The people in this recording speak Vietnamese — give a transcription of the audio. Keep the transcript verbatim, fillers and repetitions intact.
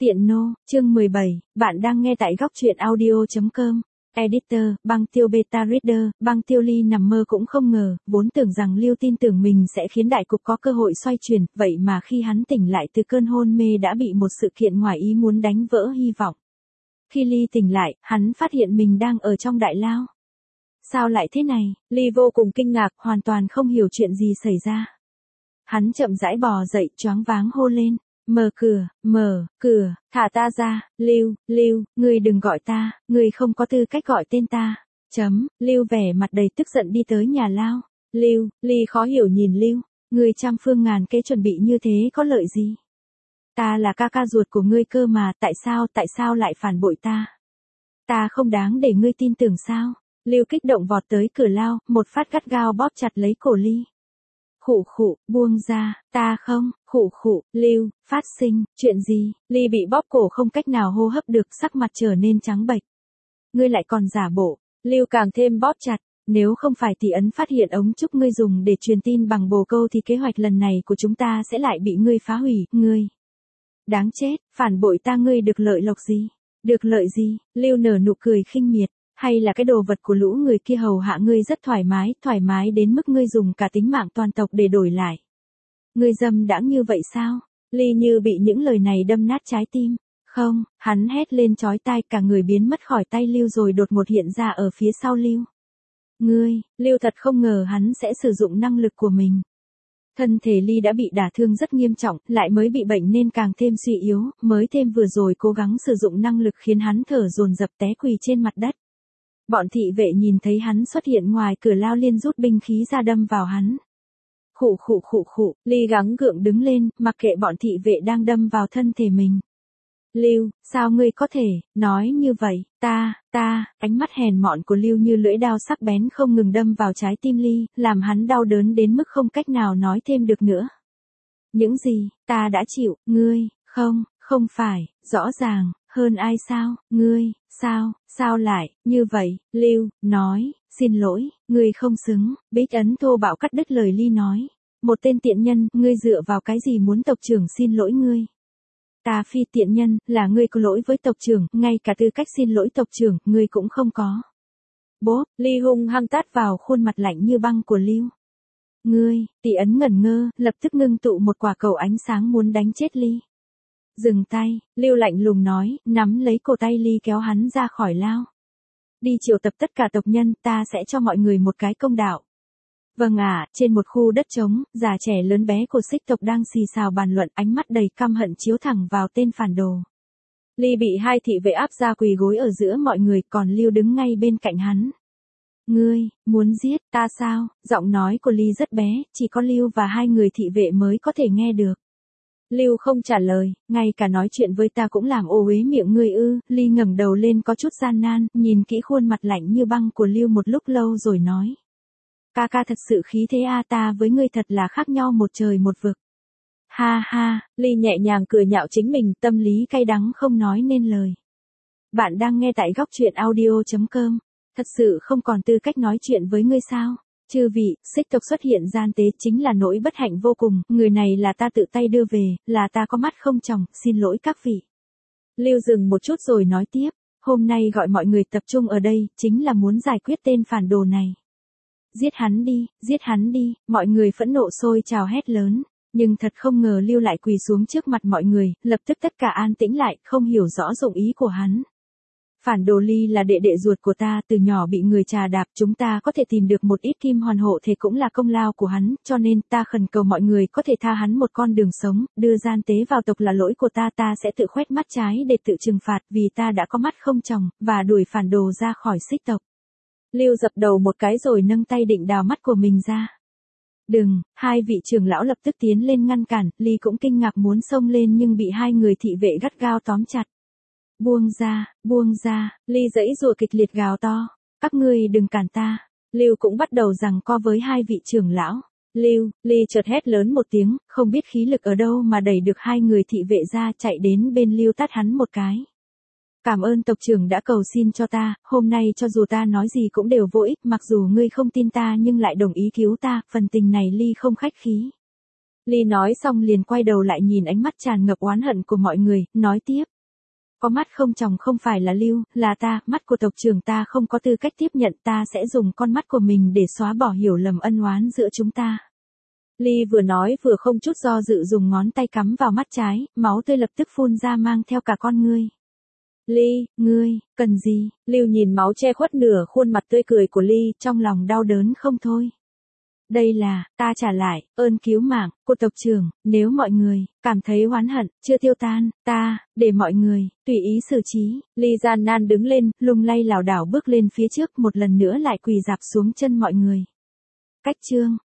Tiện nô, chương mười bảy, bạn đang nghe tại góc truyện audio chấm com. Editor, băng tiêu beta reader, băng tiêu ly nằm mơ cũng không ngờ, vốn tưởng rằng Lưu tin tưởng mình sẽ khiến đại cục có cơ hội xoay chuyển, vậy mà khi hắn tỉnh lại từ cơn hôn mê đã bị một sự kiện ngoài ý muốn đánh vỡ hy vọng. Khi Ly tỉnh lại, hắn phát hiện mình đang ở trong đại lao. Sao lại thế này? Ly vô cùng kinh ngạc, hoàn toàn không hiểu chuyện gì xảy ra. Hắn chậm rãi bò dậy, choáng váng hô lên. Mở cửa, mở, cửa, thả ta ra, Lưu, Lưu, ngươi đừng gọi ta, ngươi không có tư cách gọi tên ta. Chấm, Lưu vẻ mặt đầy tức giận đi tới nhà lao. Lưu, Ly khó hiểu nhìn Lưu, ngươi trăm phương ngàn kế chuẩn bị như thế có lợi gì? Ta là ca ca ruột của ngươi cơ mà, tại sao, tại sao lại phản bội ta? Ta không đáng để ngươi tin tưởng sao? Lưu kích động vọt tới cửa lao, một phát gắt gao bóp chặt lấy cổ Ly. Khụ khụ, buông ra, ta không, khụ khụ, Lưu, phát sinh, chuyện gì? Ly bị bóp cổ không cách nào hô hấp được, sắc mặt trở nên trắng bệch. Ngươi lại còn giả bộ, Lưu càng thêm bóp chặt, nếu không phải tỷ ấn phát hiện ống trúc ngươi dùng để truyền tin bằng bồ câu thì kế hoạch lần này của chúng ta sẽ lại bị ngươi phá hủy, ngươi. Đáng chết, phản bội ta ngươi được lợi lộc gì? Được lợi gì? Lưu nở nụ cười khinh miệt. Hay là cái đồ vật của lũ người kia hầu hạ ngươi rất thoải mái, thoải mái đến mức ngươi dùng cả tính mạng toàn tộc để đổi lại. Ngươi dâm đãng như vậy sao? Ly như bị những lời này đâm nát trái tim. Không, hắn hét lên chói tai, cả người biến mất khỏi tay Lưu rồi đột ngột hiện ra ở phía sau Lưu. Ngươi, Lưu thật không ngờ hắn sẽ sử dụng năng lực của mình. Thân thể Ly đã bị đả thương rất nghiêm trọng, lại mới bị bệnh nên càng thêm suy yếu, mới thêm vừa rồi cố gắng sử dụng năng lực khiến hắn thở dồn dập té quỳ trên mặt đất. Bọn thị vệ nhìn thấy hắn xuất hiện ngoài cửa lao liền rút binh khí ra đâm vào hắn. Khụ khụ khụ khụ, Ly gắng gượng đứng lên, mặc kệ bọn thị vệ đang đâm vào thân thể mình. Lưu, sao ngươi có thể, nói như vậy, ta, ta, ánh mắt hèn mọn của Lưu như lưỡi dao sắc bén không ngừng đâm vào trái tim Ly, làm hắn đau đớn đến mức không cách nào nói thêm được nữa. Những gì, ta đã chịu, ngươi, không, không phải, rõ ràng, hơn ai sao, ngươi, sao, sao lại, như vậy, Lưu, nói, xin lỗi, ngươi không xứng, bích ấn thô bạo cắt đứt lời Ly nói. Một tên tiện nhân, ngươi dựa vào cái gì muốn tộc trưởng xin lỗi ngươi? Ta phi tiện nhân, là ngươi có lỗi với tộc trưởng, ngay cả tư cách xin lỗi tộc trưởng, ngươi cũng không có. Bố, Ly hung hăng tát vào khuôn mặt lạnh như băng của Lưu. Ngươi, tỷ ấn ngẩn ngơ, lập tức ngưng tụ một quả cầu ánh sáng muốn đánh chết Ly. Dừng tay, Lưu lạnh lùng nói, nắm lấy cổ tay Ly kéo hắn ra khỏi lao. Đi triệu tập tất cả tộc nhân, ta sẽ cho mọi người một cái công đạo. Vâng ạ, à, trên một khu đất trống, già trẻ lớn bé của xích tộc đang xì xào bàn luận, ánh mắt đầy căm hận chiếu thẳng vào tên phản đồ. Ly bị hai thị vệ áp ra quỳ gối ở giữa mọi người, còn Lưu đứng ngay bên cạnh hắn. Ngươi, muốn giết ta sao? Giọng nói của Ly rất bé, chỉ có Lưu và hai người thị vệ mới có thể nghe được. Lưu không trả lời, ngay cả nói chuyện với ta cũng làm ô uế miệng ngươi ư? Ly ngẩng đầu lên có chút gian nan, nhìn kỹ khuôn mặt lạnh như băng của Lưu một lúc lâu rồi nói. Ca ca thật sự khí thế a, ta với ngươi thật là khác nhau một trời một vực. Ha ha, Ly nhẹ nhàng cười nhạo chính mình, tâm lý cay đắng không nói nên lời. Bạn đang nghe tại góc truyện audio chấm com. Thật sự không còn tư cách nói chuyện với ngươi sao? Chư vị, xích tộc xuất hiện gian tế chính là nỗi bất hạnh vô cùng, người này là ta tự tay đưa về, là ta có mắt không tròng, xin lỗi các vị. Lưu dừng một chút rồi nói tiếp, hôm nay gọi mọi người tập trung ở đây, chính là muốn giải quyết tên phản đồ này. Giết hắn đi, giết hắn đi, mọi người phẫn nộ sôi trào hét lớn, nhưng thật không ngờ Lưu lại quỳ xuống trước mặt mọi người, lập tức tất cả an tĩnh lại, không hiểu rõ dụng ý của hắn. Phản đồ Ly là đệ đệ ruột của ta, từ nhỏ bị người trà đạp, chúng ta có thể tìm được một ít kim hoàn hộ thì cũng là công lao của hắn, cho nên ta khẩn cầu mọi người có thể tha hắn một con đường sống, đưa gian tế vào tộc là lỗi của ta, ta sẽ tự khoét mắt trái để tự trừng phạt vì ta đã có mắt không tròng, và đuổi phản đồ ra khỏi xích tộc. Lưu dập đầu một cái rồi nâng tay định đào mắt của mình ra. Đừng, hai vị trưởng lão lập tức tiến lên ngăn cản, Ly cũng kinh ngạc muốn xông lên nhưng bị hai người thị vệ gắt gao tóm chặt. Buông ra, buông ra, Ly giãy giụa kịch liệt gào to, các ngươi đừng cản ta. Lưu cũng bắt đầu giằng co với hai vị trưởng lão. Lưu, Ly chợt hét lớn một tiếng, không biết khí lực ở đâu mà đẩy được hai người thị vệ ra, chạy đến bên Lưu tát hắn một cái. Cảm ơn tộc trưởng đã cầu xin cho ta, hôm nay cho dù ta nói gì cũng đều vô ích, mặc dù ngươi không tin ta nhưng lại đồng ý cứu ta, phần tình này Ly không khách khí. Ly nói xong liền quay đầu lại nhìn ánh mắt tràn ngập oán hận của mọi người, nói tiếp, Có mắt không tròng không phải là Lưu, là ta, mắt của tộc trưởng ta không có tư cách tiếp nhận, ta sẽ dùng con mắt của mình để xóa bỏ hiểu lầm ân oán giữa chúng ta. Ly vừa nói vừa không chút do dự dùng ngón tay cắm vào mắt trái, máu tươi lập tức phun ra mang theo cả con ngươi. Ly, ngươi, cần gì? Lưu nhìn máu che khuất nửa khuôn mặt tươi cười của Ly, trong lòng đau đớn không thôi. Đây là, ta trả lại, ơn cứu mạng, của tộc trưởng, nếu mọi người, cảm thấy oán hận, chưa tiêu tan, ta, để mọi người, tùy ý xử trí. Ly gian nan đứng lên, lung lay lảo đảo bước lên phía trước một lần nữa lại quỳ dạp xuống chân mọi người. Cách chương.